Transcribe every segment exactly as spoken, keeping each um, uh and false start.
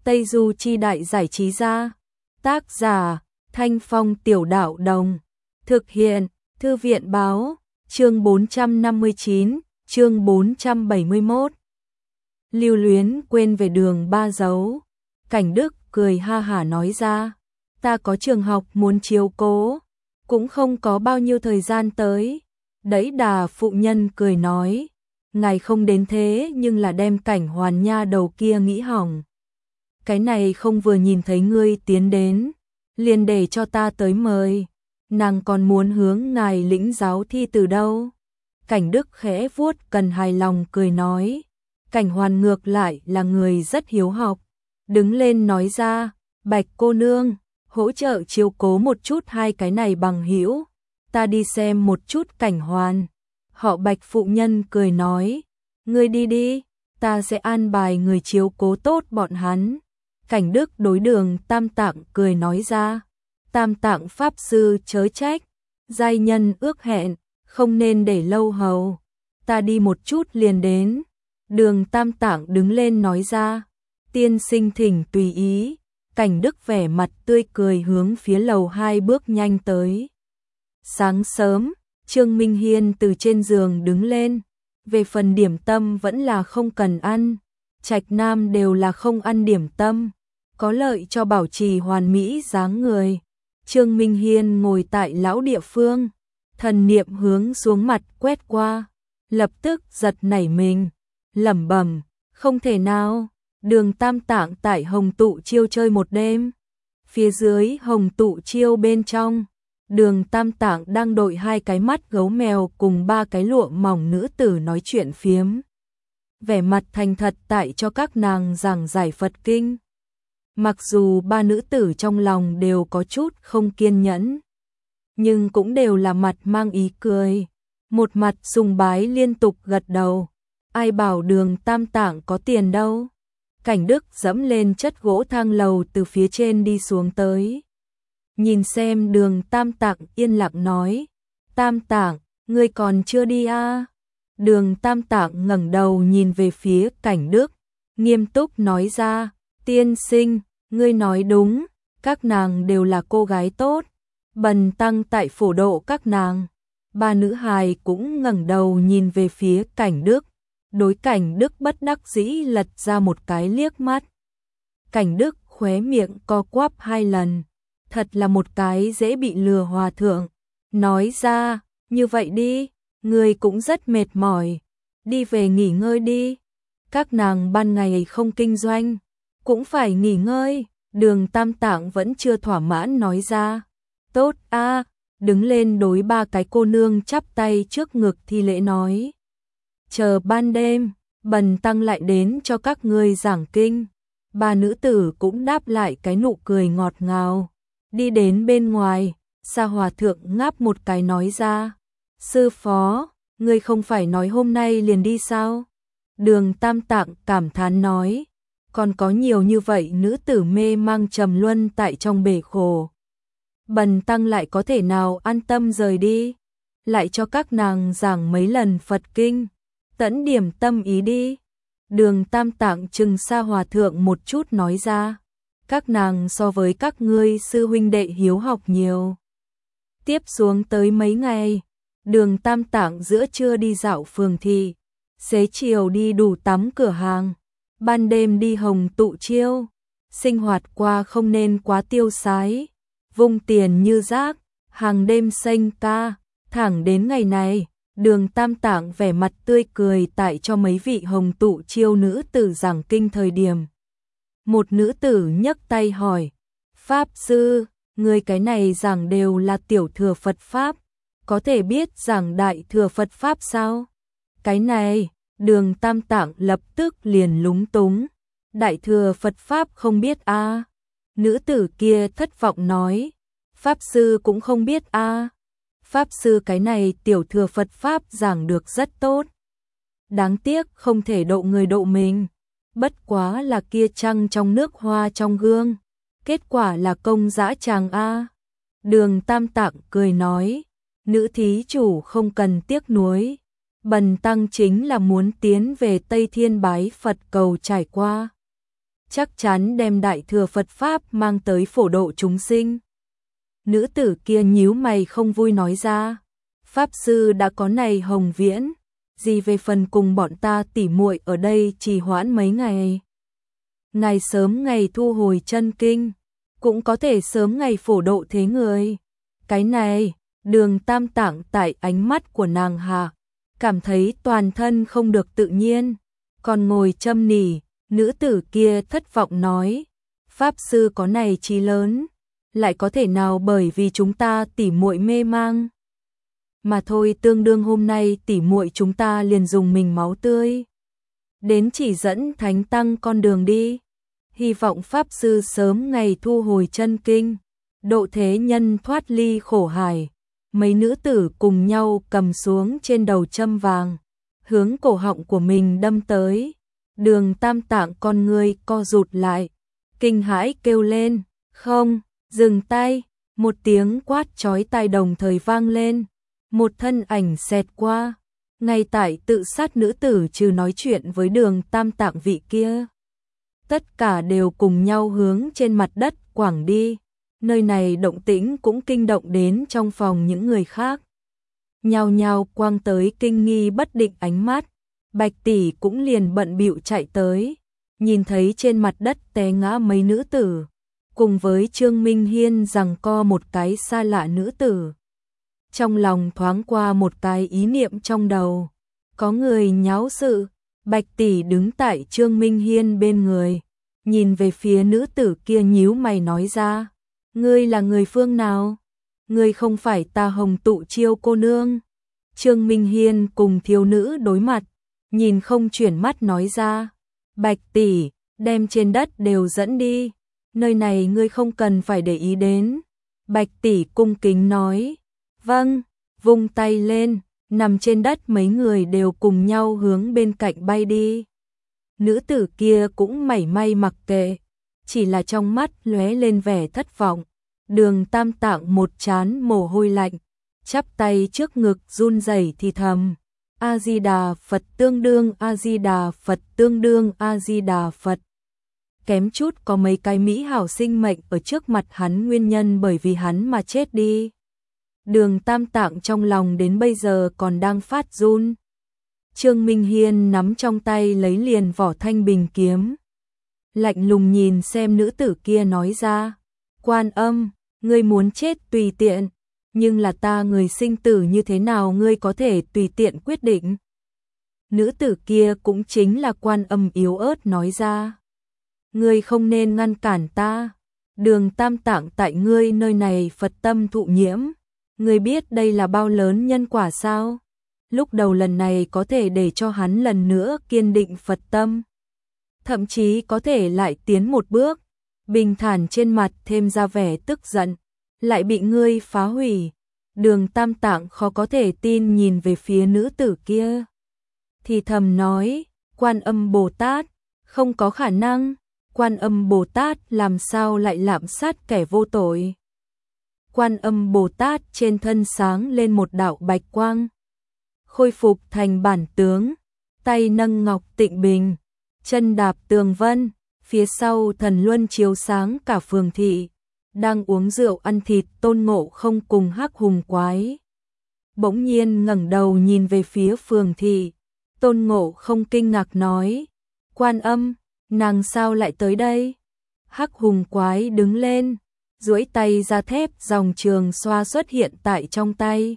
Tây Du Chi Đại Giải Trí Gia. Tác giả Thanh Phong Tiểu Đạo Đồng. Thực hiện Thư viện Báo. Chương bốn trăm năm mươi chín, chương bốn trăm bảy mươi mốt. Lưu Luyến quên về đường ba dấu. Cảnh Đức cười ha hả nói ra, ta có trường học muốn chiếu cố, cũng không có bao nhiêu thời gian tới. Đẫy Đà phụ nhân cười nói, ngài không đến thế nhưng là đem Cảnh Hoàn nha đầu kia nghĩ hỏng. Cái này không vừa nhìn thấy ngươi tiến đến, liền để cho ta tới mời, nàng còn muốn hướng ngài lĩnh giáo thi từ đâu. Cảnh Đức khẽ vuốt cần hài lòng cười nói, Cảnh Hoàn ngược lại là người rất hiếu học, đứng lên nói ra, Bạch cô nương, hỗ trợ chiếu cố một chút hai cái này bằng hữu, ta đi xem một chút Cảnh Hoàn. Họ Bạch phụ nhân cười nói, ngươi đi đi, ta sẽ an bài người chiếu cố tốt bọn hắn. Cảnh Đức đối Đường Tam Tạng cười nói ra, Tam Tạng pháp sư chớ trách, giai nhân ước hẹn, không nên để lâu hầu, ta đi một chút liền đến. Đường Tam Tạng đứng lên nói ra, tiên sinh thỉnh tùy ý. Cảnh Đức vẻ mặt tươi cười hướng phía lầu hai bước nhanh tới. Sáng sớm, Trương Minh Hiên từ trên giường đứng lên, về phần điểm tâm vẫn là không cần ăn, Trạch Nam đều là không ăn điểm tâm, có lợi cho bảo trì hoàn mỹ dáng người. Trương Minh Hiên ngồi tại lão địa phương, thần niệm hướng xuống mặt quét qua, lập tức giật nảy mình, lẩm bẩm, không thể nào, Đường Tam Tạng tại Hồng Tụ Chiêu chơi một đêm. Phía dưới Hồng Tụ Chiêu bên trong, Đường Tam Tạng đang đội hai cái mắt gấu mèo cùng ba cái lụa mỏng nữ tử nói chuyện phiếm. Vẻ mặt thành thật tại cho các nàng giảng giải Phật kinh. Mặc dù ba nữ tử trong lòng đều có chút không kiên nhẫn, nhưng cũng đều là mặt mang ý cười, một mặt sùng bái liên tục gật đầu. Ai bảo Đường Tam Tạng có tiền đâu. Cảnh Đức dẫm lên chất gỗ thang lầu từ phía trên đi xuống tới. Nhìn xem Đường Tam Tạng yên lặng nói, Tam Tạng, ngươi còn chưa đi à? Đường Tam Tạng ngẩng đầu nhìn về phía Cảnh Đức, nghiêm túc nói ra, tiên sinh, ngươi nói đúng, các nàng đều là cô gái tốt, bần tăng tại phổ độ các nàng. Ba nữ hài cũng ngẩng đầu nhìn về phía Cảnh Đức. Đối Cảnh Đức bất đắc dĩ lật ra một cái liếc mắt. Cảnh Đức khóe miệng co quắp hai lần, thật là một cái dễ bị lừa hòa thượng. Nói ra, như vậy đi, người cũng rất mệt mỏi, đi về nghỉ ngơi đi. Các nàng ban ngày không kinh doanh, cũng phải nghỉ ngơi. Đường Tam Tạng vẫn chưa thỏa mãn nói ra, tốt a, đứng lên đối ba cái cô nương chắp tay trước ngực thi lễ nói. Chờ ban đêm, bần tăng lại đến cho các ngươi giảng kinh. Ba nữ tử cũng đáp lại cái nụ cười ngọt ngào. Đi đến bên ngoài, Sa Hòa Thượng ngáp một cái nói ra, sư phó, ngươi không phải nói hôm nay liền đi sao? Đường Tam Tạng cảm thán nói, còn có nhiều như vậy nữ tử mê mang trầm luân tại trong bể khổ. Bần tăng lại có thể nào an tâm rời đi, lại cho các nàng giảng mấy lần Phật kinh. Tẫn điểm tâm ý đi. Đường Tam Tạng trừng Sa Hòa Thượng một chút nói ra, các nàng so với các ngươi sư huynh đệ hiếu học nhiều. Tiếp xuống tới mấy ngày, Đường Tam Tạng giữa trưa đi dạo phường thị, xế chiều đi đủ tắm cửa hàng, ban đêm đi Hồng Tụ Chiêu, sinh hoạt qua không nên quá tiêu sái, vung tiền như rác, hàng đêm xanh ca, thẳng đến ngày này. Đường Tam Tạng vẻ mặt tươi cười tại cho mấy vị Hồng Tụ Chiêu nữ tử giảng kinh thời điểm. Một nữ tử nhấc tay hỏi, Pháp sư, người cái này giảng đều là tiểu thừa Phật Pháp, có thể biết giảng đại thừa Phật Pháp sao? Cái này, Đường Tam Tạng lập tức liền lúng túng, đại thừa Phật Pháp không biết a à? Nữ tử kia thất vọng nói, Pháp sư cũng không biết a à? Pháp sư cái này tiểu thừa Phật Pháp giảng được rất tốt. Đáng tiếc không thể độ người độ mình. Bất quá là kia trăng trong nước hoa trong gương. Kết quả là công dã tràng A. Đường Tam Tạng cười nói, nữ thí chủ không cần tiếc nuối. Bần tăng chính là muốn tiến về Tây Thiên bái Phật cầu trải qua. chắc chắn đem đại thừa Phật Pháp mang tới phổ độ chúng sinh. Nữ tử kia nhíu mày không vui nói ra, Pháp Sư đã có này hồng viễn, gì về phần cùng bọn ta tỉ muội ở đây trì hoãn mấy ngày. Ngày sớm ngày thu hồi chân kinh, cũng có thể sớm ngày phổ độ thế người. Cái này, Đường Tam Tạng tại ánh mắt của nàng hạ, cảm thấy toàn thân không được tự nhiên, còn ngồi châm nỉ, nữ tử kia thất vọng nói, Pháp Sư có này chí lớn, lại có thể nào bởi vì chúng ta tỉ muội mê mang. Mà thôi, tương đương hôm nay tỉ muội chúng ta liền dùng mình máu tươi đến chỉ dẫn thánh tăng con đường đi. Hy vọng Pháp Sư sớm ngày thu hồi chân kinh, độ thế nhân thoát ly khổ hải. Mấy nữ tử cùng nhau cầm xuống trên đầu châm vàng, hướng cổ họng của mình đâm tới. Đường Tam Tạng con người co rụt lại, kinh hãi kêu lên, không, dừng tay. Một tiếng quát chói tai đồng thời vang lên, một thân ảnh xẹt qua, ngay tại tự sát nữ tử trừ nói chuyện với Đường Tam Tạng vị kia. Tất cả đều cùng nhau hướng trên mặt đất quẳng đi, nơi này động tĩnh cũng kinh động đến trong phòng những người khác. Nhao nhao quăng tới kinh nghi bất định ánh mắt, Bạch tỷ cũng liền bận bịu chạy tới, nhìn thấy trên mặt đất té ngã mấy nữ tử, cùng với Trương Minh Hiên giằng co một cái xa lạ nữ tử. Trong lòng thoáng qua một cái ý niệm trong đầu, có người nháo sự. Bạch tỷ đứng tại Trương Minh Hiên bên người, nhìn về phía nữ tử kia nhíu mày nói ra, ngươi là người phương nào? Ngươi không phải ta Hồng Tụ Chiêu cô nương. Trương Minh Hiên cùng thiếu nữ đối mặt, nhìn không chuyển mắt nói ra, Bạch tỷ, đem trên đất đều dẫn đi, nơi này ngươi không cần phải để ý đến. Bạch tỷ cung kính nói, vâng, vung tay lên, nằm trên đất mấy người đều cùng nhau hướng bên cạnh bay đi. Nữ tử kia cũng mảy may mặc kệ, chỉ là trong mắt lóe lên vẻ thất vọng. Đường Tam Tạng một trán mồ hôi lạnh, chắp tay trước ngực run rẩy thì thầm, A Di Đà Phật tương đương, A Di Đà Phật tương đương, A Di Đà Phật. Kém chút có mấy cái mỹ hảo sinh mệnh ở trước mặt hắn nguyên nhân bởi vì hắn mà chết đi. Đường Tam Tạng trong lòng đến bây giờ còn đang phát run. Trương Minh Hiên nắm trong tay lấy liền vỏ thanh bình kiếm, lạnh lùng nhìn xem nữ tử kia nói ra, Quan Âm, ngươi muốn chết tùy tiện, nhưng là ta người sinh tử như thế nào ngươi có thể tùy tiện quyết định. Nữ tử kia cũng chính là Quan Âm yếu ớt nói ra, ngươi không nên ngăn cản ta. Đường Tam Tạng tại ngươi nơi này Phật tâm thụ nhiễm, ngươi biết đây là bao lớn nhân quả sao? Lúc đầu lần này có thể để cho hắn lần nữa kiên định Phật tâm, thậm chí có thể lại tiến một bước. Bình thản trên mặt thêm ra vẻ tức giận, lại bị ngươi phá hủy. Đường Tam Tạng khó có thể tin nhìn về phía nữ tử kia, thì thầm nói, Quan Âm Bồ Tát, không có khả năng, Quan Âm Bồ Tát làm sao lại lạm sát kẻ vô tội. Quan Âm Bồ Tát trên thân sáng lên một đạo bạch quang, khôi phục thành bản tướng, tay nâng ngọc tịnh bình, chân đạp tường vân, phía sau thần luân chiếu sáng cả phường thị, đang uống rượu ăn thịt. Tôn Ngộ Không cùng Hắc Hùng Quái bỗng nhiên ngẩng đầu nhìn về phía phường thị. Tôn Ngộ Không kinh ngạc nói, Quan Âm, nàng sao lại tới đây? Hắc Hùng Quái đứng lên, duỗi tay ra thép dòng trường xoa xuất hiện tại trong tay,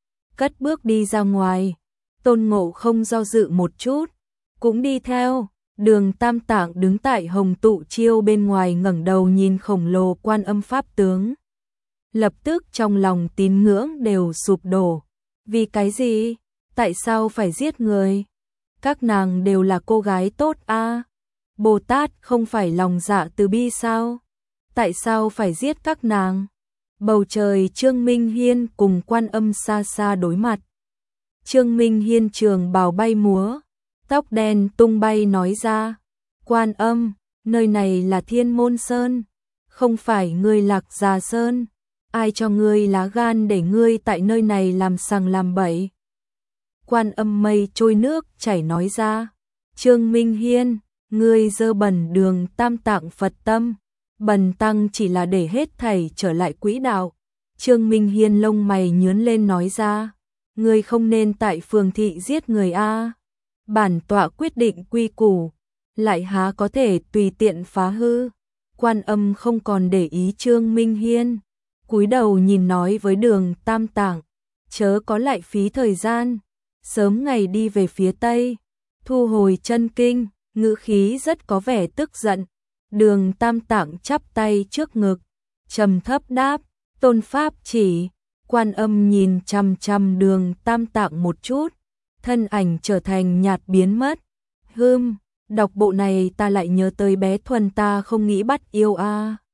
cất bước đi ra ngoài. Tôn Ngộ Không do dự một chút, cũng đi theo. Đường Tam Tạng đứng tại Hồng Tụ Chiêu bên ngoài ngẩng đầu nhìn khổng lồ Quan Âm pháp tướng, lập tức trong lòng tín ngưỡng đều sụp đổ. Vì cái gì? Tại sao phải giết người? Các nàng đều là cô gái tốt a. À? Bồ Tát không phải lòng dạ từ bi sao? Tại sao phải giết các nàng? Bầu trời Trương Minh Hiên cùng Quan Âm xa xa đối mặt. Trương Minh Hiên trường bào bay múa, tóc đen tung bay nói ra, Quan Âm, nơi này là Thiên Môn Sơn, không phải ngươi Lạc Già Sơn. Ai cho ngươi lá gan để ngươi tại nơi này làm sằng làm bậy? Quan Âm mây trôi nước chảy nói ra, Trương Minh Hiên, ngươi dơ bẩn đường Tam Tạng Phật tâm, bần tăng chỉ là để hết thảy trở lại quỹ đạo. Trương Minh Hiên lông mày nhướng lên nói ra, ngươi không nên tại phường thị giết người a. Bản tọa quyết định quy củ, lại há có thể tùy tiện phá hư. Quan Âm không còn để ý Trương Minh Hiên, cúi đầu nhìn nói với đường Tam Tạng, chớ có lại phí thời gian, sớm ngày đi về phía Tây, thu hồi chân kinh, ngữ khí rất có vẻ tức giận. Đường Tam Tạng chắp tay trước ngực, trầm thấp đáp, tôn pháp chỉ. Quan Âm nhìn chằm chằm đường Tam Tạng một chút, thân ảnh trở thành nhạt biến mất. Hừm, đọc bộ này ta lại nhớ tới bé Thuần ta không nghĩ bắt yêu a.